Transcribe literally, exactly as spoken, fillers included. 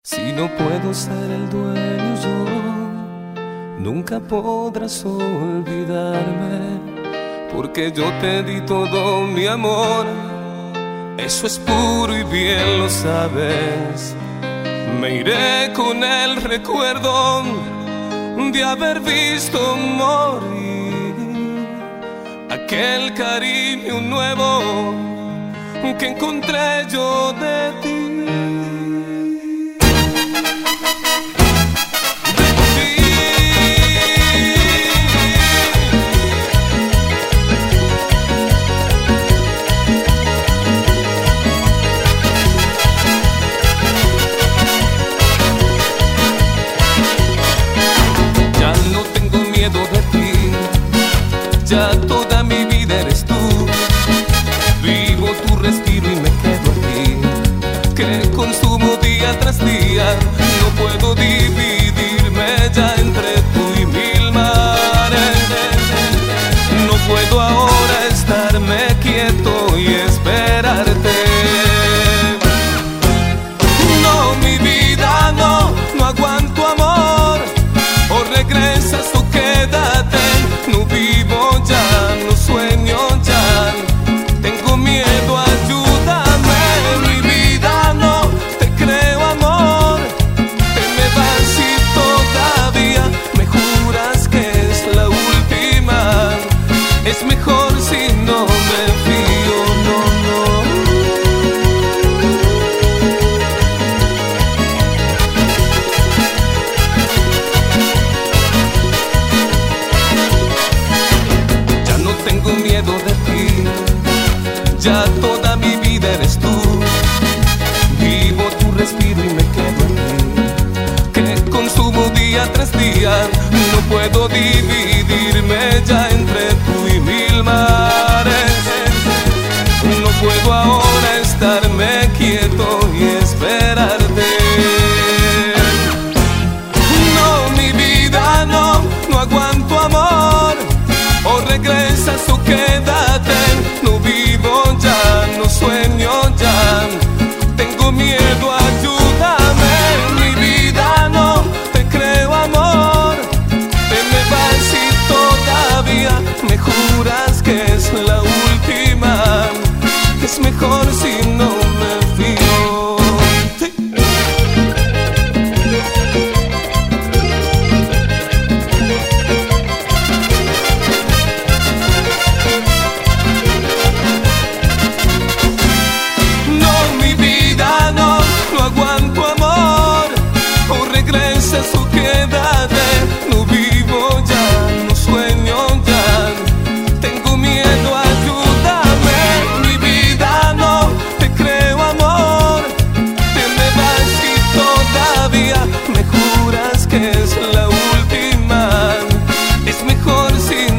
Si no puedo ser el dueño yo, nunca podrás olvidarme, porque yo te di todo mi amor. Eso es puro y bien lo sabes. Me iré con el recuerdo de haber visto morir aquel cariño nuevo que encontré yo de ti. Ya toda mi vida eres tú, vivo tu respiro y me quedo aquí, que consumo día tras día. No puedo dividirme ya entre tú y mil mares. No puedo ahora estarme quieto y esperarte. No, mi vida, no, no aguanto amor. O regresas o quédate. No vivo ya, no sueño ya, tengo miedo, ayúdame. Mi vida, no te creo amor, te me vas y todavía me juras que es la última. Es mejor si no me fío, no, no. Tengo miedo de ti, ya toda mi vida eres tú. Vivo tu respiro y me quedo aquí, que consumo día tras día. No puedo dividirme ya entre tú y mil mares. No puedo ahora estarme quieto y esperarte. No, mi vida, no, no aguanto amor. O regresas o quédate, no vivo ya, no sueño ya, tengo miedo, ayúdame. Mi vida, no te creo amor, te me vas y todavía me juras que es la última. Es mejor si no me fío. Sí. O quédate, no vivo ya, no sueño ya, tengo miedo, ayúdame. Mi vida, no te creo amor, te me vas y todavía me juras que es la última. Es mejor si